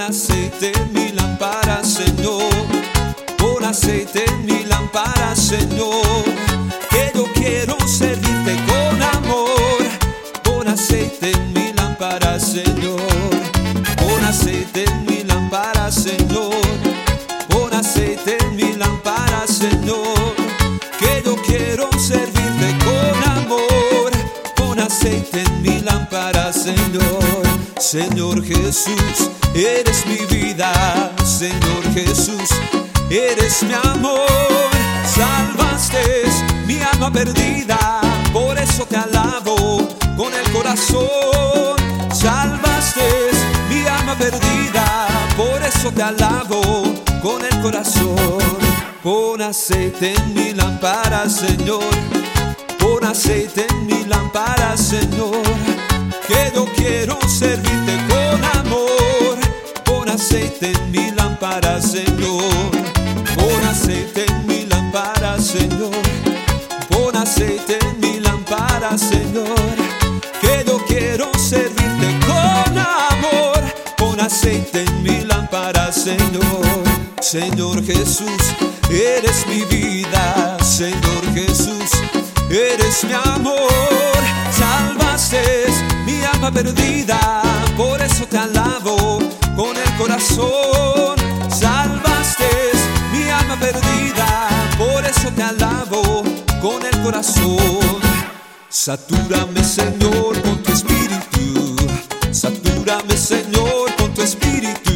aceite en mi lámpara, Señor. Pon aceite en mi lámpara, Señor. Que yo quiero servirte con amor. Pon aceite en mi lámpara, Señor. Pon aceite en mi lámpara, Señor. Pon aceite en mi lámpara, Señor. Que yo quiero servirte con amor. Pon aceite en mi lámpara, Señor. Señor Jesús, eres mi vida. Señor Jesús, eres mi amor. Salvaste mi alma perdida, por eso te alabo con el corazón. Salvaste mi alma perdida, por eso te alabo con el corazón. Pon aceite en mi lámpara, Señor. Pon aceite en mi lámpara, Señor. Que yo quiero servirte con amor. Pon aceite en mi lámpara, Señor. Pon aceite en mi lámpara, Señor. Pon aceite en mi lámpara, Señor. Que yo quiero servirte con amor. Pon aceite en mi lámpara, Señor. Señor Jesús, eres mi vida. Señor Jesús, eres mi amor. Salvaste mi alma perdida, por eso te alabo con el corazón. Salvaste mi alma perdida, por eso te alabo con el corazón. Satúrame, Señor, con tu espíritu. Satúrame, Señor, con tu espíritu.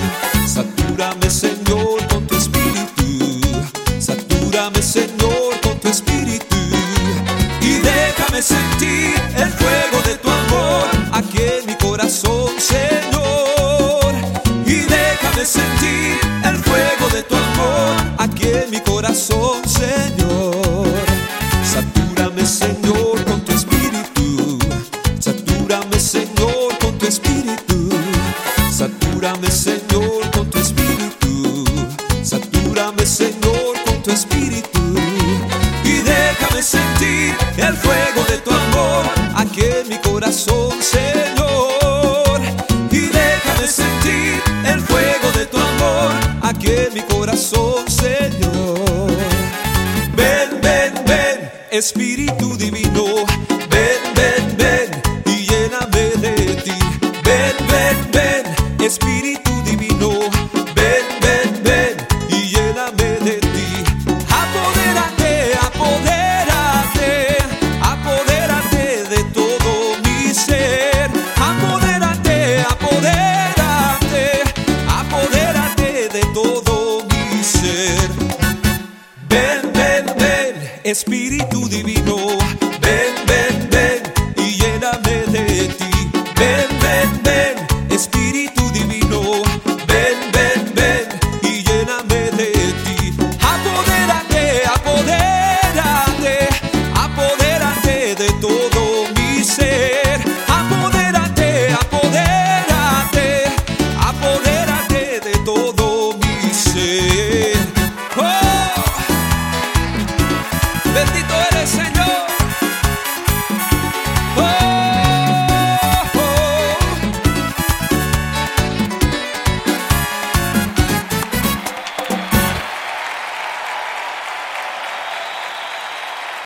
Satúrame, Señor, con tu espíritu. Satúrame, Señor, con tu espíritu. Y déjame sentir el fuego de tu amor aquí en mi corazón, Señor. Y déjame sentir el fuego de tu amor aquí en mi corazón, Señor. Satúrame, Señor, con tu espíritu. Satúrame, Señor, con tu espíritu. Satúrame, Señor, con tu espíritu. Satúrame, Señor, con tu espíritu. Y déjame sentir el fuego de tu amor aquí en mi corazón, Señor. Y déjame sentir el fuego de tu amor aquí en mi corazón, Señor. Ven, ven, ven, Espíritu Divino. Ven, ven, ven y lléname de ti. Ven, ven, ven, Espíritu Divino. Ven, ven, ven y lléname de ti. Apodérate, apodérate, apodérate de todo mi ser. Apodérate, apodérate, apodérate de todo mi ser. Ven, ven, ven, Espíritu Divino.